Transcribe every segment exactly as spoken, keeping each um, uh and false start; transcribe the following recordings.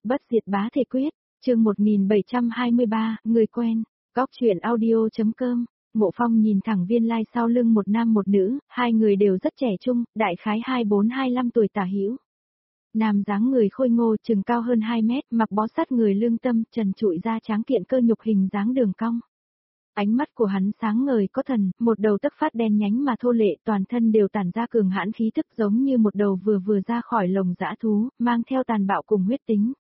Bất diệt bá thể quyết, chương một nghìn bảy trăm hai mươi ba, người quen, góc truyện audio.com. Mộ Phong nhìn thẳng Viên Lai sau lưng một nam một nữ, hai người đều rất trẻ trung, đại khái hai mươi bốn hai mươi lăm tuổi tả hữu. Nam dáng người khôi ngô chừng cao hơn hai mét, mặc bó sát người lương tâm, trần trụi da tráng kiện cơ nhục hình dáng đường cong. Ánh mắt của hắn sáng ngời có thần, một đầu tóc phát đen nhánh mà thô lệ, toàn thân đều tản ra cường hãn khí tức giống như một đầu vừa vừa ra khỏi lồng dã thú, mang theo tàn bạo cùng huyết tính.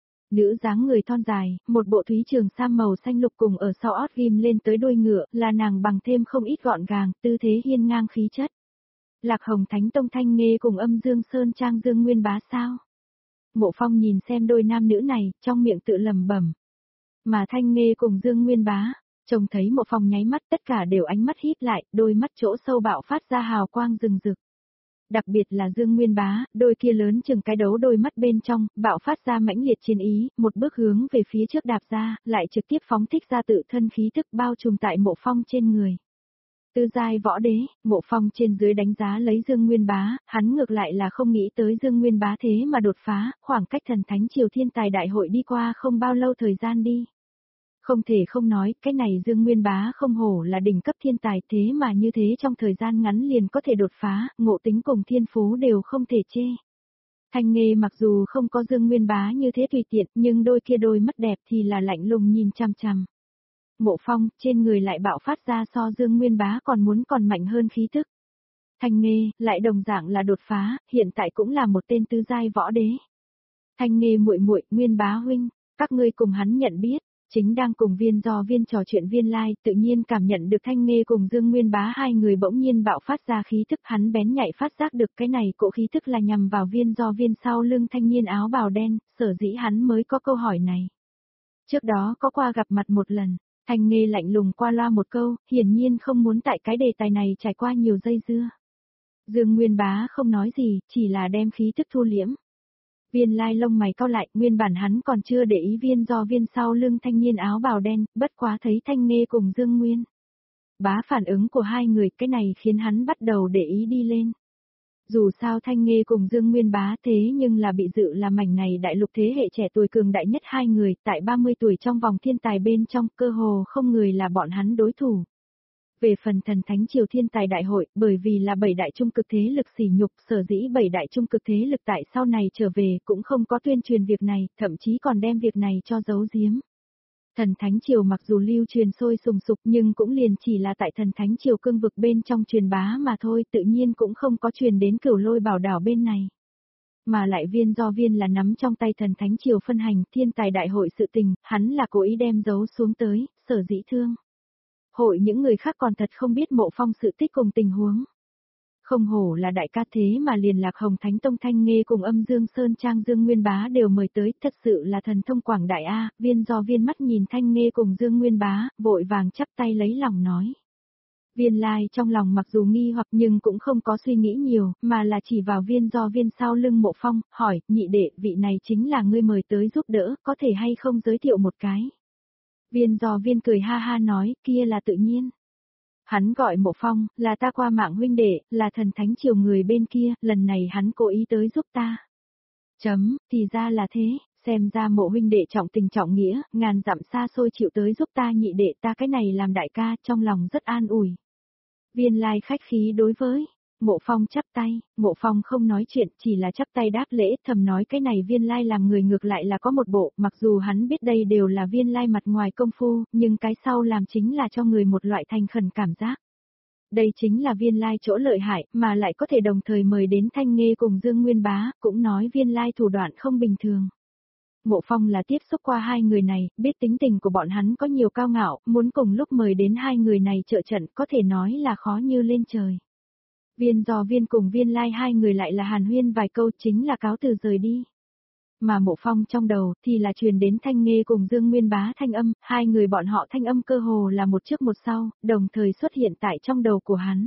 Nữ dáng người thon dài, một bộ thúy trường sam màu xanh lục cùng ở sau ót ghim lên tới đuôi ngựa, là nàng bằng thêm không ít gọn gàng, tư thế hiên ngang khí chất. Lạc Hồng Thánh Tông Thanh Nghê cùng Âm Dương Sơn Trang Dương Nguyên Bá sao? Mộ Phong nhìn xem đôi nam nữ này, trong miệng tự lẩm bẩm. Mà Thanh Nghê cùng Dương Nguyên Bá, trông thấy Mộ Phong nháy mắt, tất cả đều ánh mắt híp lại, đôi mắt chỗ sâu bạo phát ra hào quang rừng rực. Đặc biệt là Dương Nguyên Bá, đôi kia lớn chừng cái đấu đôi mắt bên trong, bạo phát ra mãnh liệt chiến ý, một bước hướng về phía trước đạp ra, lại trực tiếp phóng thích ra tự thân khí thức bao trùm tại Mộ Phong trên người. Tư giai võ đế, Mộ Phong trên dưới đánh giá lấy Dương Nguyên Bá, hắn ngược lại là không nghĩ tới Dương Nguyên Bá thế mà đột phá, khoảng cách thần thánh triều thiên tài đại hội đi qua không bao lâu thời gian đi. Không thể không nói, cái này Dương Nguyên Bá không hổ là đỉnh cấp thiên tài thế mà như thế trong thời gian ngắn liền có thể đột phá, ngộ tính cùng thiên phú đều không thể chê. Thanh Nghê mặc dù không có Dương Nguyên Bá như thế tùy tiện, nhưng đôi kia đôi mắt đẹp thì là lạnh lùng nhìn chằm chằm. Mộ Phong, trên người lại bạo phát ra so Dương Nguyên Bá còn muốn còn mạnh hơn khí tức. Thanh Nghê, lại đồng dạng là đột phá, hiện tại cũng là một tên tứ giai võ đế. Thanh Nghê muội muội, Nguyên Bá huynh, các ngươi cùng hắn nhận biết. Chính đang cùng Viên Do Viên trò chuyện Viên Lai, tự nhiên cảm nhận được Thanh Nghê cùng Dương Nguyên Bá hai người bỗng nhiên bạo phát ra khí thức, hắn bén nhạy phát giác được cái này cỗ khí thức là nhằm vào Viên Do Viên sau lưng thanh niên áo bào đen, sở dĩ hắn mới có câu hỏi này. Trước đó có qua gặp mặt một lần, Thanh Nghê lạnh lùng qua loa một câu, hiển nhiên không muốn tại cái đề tài này trải qua nhiều dây dưa. Dương Nguyên Bá không nói gì, chỉ là đem khí thức thu liễm. Viên Lai lông mày cau lại, nguyên bản hắn còn chưa để ý Viên Do Viên sau lưng thanh niên áo bào đen, bất quá thấy Thanh Nghê cùng Dương Nguyên Bá phản ứng của hai người, cái này khiến hắn bắt đầu để ý đi lên. Dù sao Thanh Nghê cùng Dương Nguyên Bá thế nhưng là bị dự là mảnh này đại lục thế hệ trẻ tuổi cường đại nhất hai người, tại ba mươi tuổi trong vòng thiên tài bên trong, cơ hồ không người là bọn hắn đối thủ. Về phần thần thánh triều thiên tài đại hội, bởi vì là bảy đại trung cực thế lực sỉ nhục, sở dĩ bảy đại trung cực thế lực tại sau này trở về cũng không có tuyên truyền việc này, thậm chí còn đem việc này cho giấu giếm. Thần thánh triều mặc dù lưu truyền sôi sùng sục nhưng cũng liền chỉ là tại thần thánh triều cương vực bên trong truyền bá mà thôi, tự nhiên cũng không có truyền đến Cửu Lôi Bảo Đảo bên này. Mà lại Viên Do Viên là nắm trong tay thần thánh triều phân hành thiên tài đại hội sự tình, hắn là cố ý đem giấu xuống tới, sở dĩ thương. Hội những người khác còn thật không biết Mộ Phong sự tích cùng tình huống. Không hổ là đại ca thế mà liền Lạc Hồng Thánh Tông Thanh Nghê cùng Âm Dương Sơn Trang Dương Nguyên Bá đều mời tới, thật sự là thần thông quảng đại a. Viên Do Viên mắt nhìn Thanh Nghê cùng Dương Nguyên Bá, vội vàng chắp tay lấy lòng nói. Viên Lai trong lòng mặc dù nghi hoặc nhưng cũng không có suy nghĩ nhiều, mà là chỉ vào Viên Do Viên sau lưng Mộ Phong, hỏi, nhị đệ, vị này chính là ngươi mời tới giúp đỡ, có thể hay không giới thiệu một cái. Viên Do Viên cười ha ha nói, kia là tự nhiên. Hắn gọi Mộ Phong, là ta qua mạng huynh đệ, là thần thánh triều người bên kia, lần này hắn cố ý tới giúp ta. Chấm, thì ra là thế, xem ra Mộ huynh đệ trọng tình trọng nghĩa, ngàn dặm xa xôi chịu tới giúp ta nhị đệ ta cái này làm đại ca, trong lòng rất an ủi. Viên Lai khách khí đối với Mộ Phong chắp tay, Mộ Phong không nói chuyện, chỉ là chắp tay đáp lễ, thầm nói cái này Viên Lai làm người ngược lại là có một bộ, mặc dù hắn biết đây đều là Viên Lai mặt ngoài công phu, nhưng cái sau làm chính là cho người một loại thành khẩn cảm giác. Đây chính là Viên Lai chỗ lợi hại, mà lại có thể đồng thời mời đến Thanh Nghê cùng Dương Nguyên Bá, cũng nói Viên Lai thủ đoạn không bình thường. Mộ Phong là tiếp xúc qua hai người này, biết tính tình của bọn hắn có nhiều cao ngạo, muốn cùng lúc mời đến hai người này trợ trận có thể nói là khó như lên trời. Viên Do Viên cùng Viên Lai hai người lại là hàn huyên vài câu chính là cáo từ rời đi. Mà Mộ Phong trong đầu thì là truyền đến Thanh Nghê cùng Dương Nguyên Bá thanh âm, hai người bọn họ thanh âm cơ hồ là một trước một sau, đồng thời xuất hiện tại trong đầu của hắn.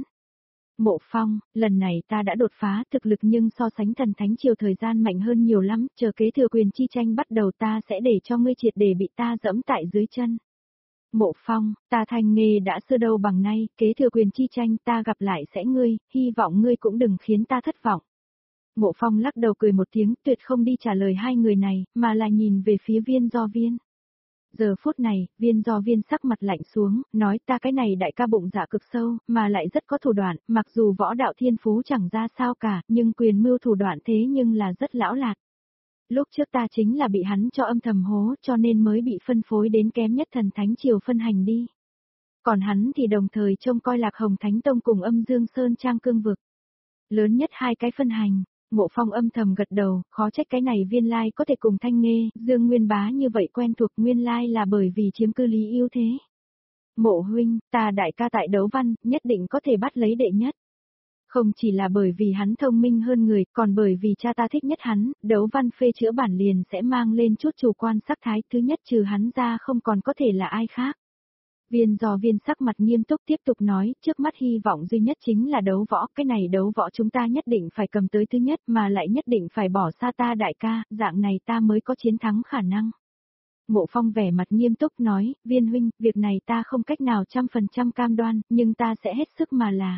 Mộ Phong, lần này ta đã đột phá thực lực nhưng so sánh thần thánh triều thời gian mạnh hơn nhiều lắm, chờ kế thừa quyền chi tranh bắt đầu ta sẽ để cho ngươi triệt để bị ta dẫm tại dưới chân. Mộ Phong, ta Thanh Nghê đã xưa đâu bằng nay, kế thừa quyền chi tranh ta gặp lại sẽ ngươi, hy vọng ngươi cũng đừng khiến ta thất vọng. Ngộ Phong lắc đầu cười một tiếng, tuyệt không đi trả lời hai người này, mà là nhìn về phía Viên Do Viên. Giờ phút này, Viên Do Viên sắc mặt lạnh xuống, nói ta cái này đại ca bụng dạ cực sâu, mà lại rất có thủ đoạn, mặc dù võ đạo thiên phú chẳng ra sao cả, nhưng quyền mưu thủ đoạn thế nhưng là rất lão lạt. Lúc trước ta chính là bị hắn cho âm thầm hố, cho nên mới bị phân phối đến kém nhất Thần Thánh Triều phân hành đi. Còn hắn thì đồng thời trông coi Lạc Hồng Thánh Tông cùng Âm Dương Sơn Trang cương vực. Lớn nhất hai cái phân hành. Ngộ Phong âm thầm gật đầu, khó trách cái này Viên Lai có thể cùng Thanh Nghê, Dương Nguyên Bá như vậy quen thuộc, nguyên lai là bởi vì chiếm cư lý ưu thế. Mộ huynh, ta đại ca tại đấu văn, nhất định có thể bắt lấy đệ nhất. Không chỉ là bởi vì hắn thông minh hơn người, còn bởi vì cha ta thích nhất hắn, đấu văn phê chữa bản liền sẽ mang lên chút chủ quan sắc thái, thứ nhất trừ hắn ra không còn có thể là ai khác. Viên Do Viên sắc mặt nghiêm túc tiếp tục nói, trước mắt hy vọng duy nhất chính là đấu võ, cái này đấu võ chúng ta nhất định phải cầm tới thứ nhất mà lại nhất định phải bỏ xa ta đại ca, dạng này ta mới có chiến thắng khả năng. Ngộ Phong vẻ mặt nghiêm túc nói, Viên huynh, việc này ta không cách nào trăm phần trăm cam đoan, nhưng ta sẽ hết sức mà là.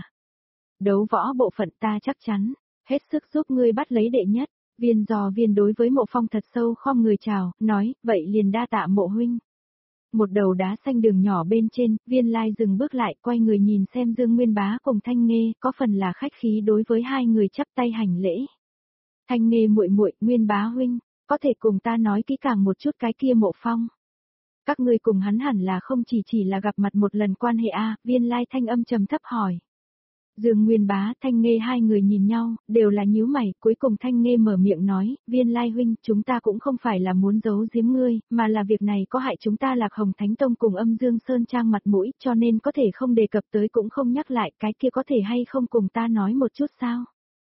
Đấu võ bộ phận ta chắc chắn, hết sức giúp ngươi bắt lấy đệ nhất. Viên Do Viên đối với Mộ Phong thật sâu khom người chào, nói, vậy liền đa tạ Mộ huynh. Một đầu đá xanh đường nhỏ bên trên, Viên Lai dừng bước lại, quay người nhìn xem Dương Nguyên Bá cùng Thanh Nghê, có phần là khách khí đối với hai người chắp tay hành lễ. Thanh Nghê muội muội, Nguyên Bá huynh, có thể cùng ta nói kỹ càng một chút cái kia Mộ Phong. Các ngươi cùng hắn hẳn là không chỉ chỉ là gặp mặt một lần quan hệ a, Viên Lai thanh âm trầm thấp hỏi. Dương Nguyên Bá, Thanh Nghê hai người nhìn nhau, đều là nhíu mày, cuối cùng Thanh Nghê mở miệng nói, Viên Lai huynh, chúng ta cũng không phải là muốn giấu giếm ngươi, mà là việc này có hại chúng ta Lạc Hồng Thánh Tông cùng Âm Dương Sơn Trang mặt mũi, cho nên có thể không đề cập tới cũng không nhắc lại, cái kia có thể hay không cùng ta nói một chút sao?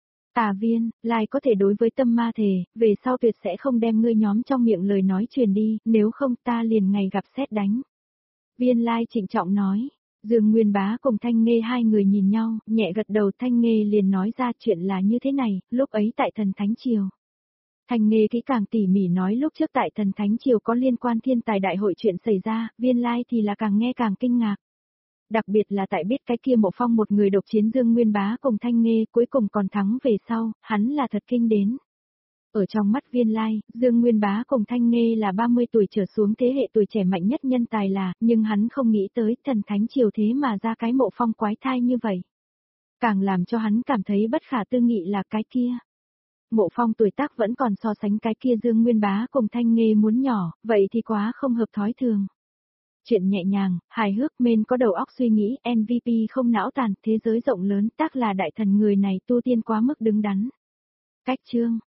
Tà Viên, Lai có thể đối với tâm ma thề, về sau tuyệt sẽ không đem ngươi nhóm trong miệng lời nói truyền đi, nếu không ta liền ngày gặp sét đánh. Viên Lai trịnh trọng nói. Dương Nguyên Bá cùng Thanh Nghê hai người nhìn nhau, nhẹ gật đầu. Thanh Nghê liền nói ra chuyện là như thế này, lúc ấy tại Thần Thánh Triều. Thanh Nghê kỹ càng tỉ mỉ nói lúc trước tại Thần Thánh Triều có liên quan thiên tài đại hội chuyện xảy ra, Viên Lai thì là càng nghe càng kinh ngạc. Đặc biệt là tại biết cái kia Mộ Phong một người độc chiến Dương Nguyên Bá cùng Thanh Nghê cuối cùng còn thắng về sau, hắn là thật kinh đến. Ở trong mắt Viên Lai, Dương Nguyên Bá cùng Thanh Nghê là ba mươi tuổi trở xuống thế hệ tuổi trẻ mạnh nhất nhân tài là, nhưng hắn không nghĩ tới Thần Thánh Triều thế mà ra cái Mộ Phong quái thai như vậy. Càng làm cho hắn cảm thấy bất khả tư nghị là cái kia. Mộ Phong tuổi tác vẫn còn so sánh cái kia Dương Nguyên Bá cùng Thanh Nghê muốn nhỏ, vậy thì quá không hợp thói thường. Chuyện nhẹ nhàng, hài hước men có đầu óc suy nghĩ, em vê pê không não tàn, thế giới rộng lớn, tác là đại thần người này tu tiên quá mức đứng đắn. Cách chương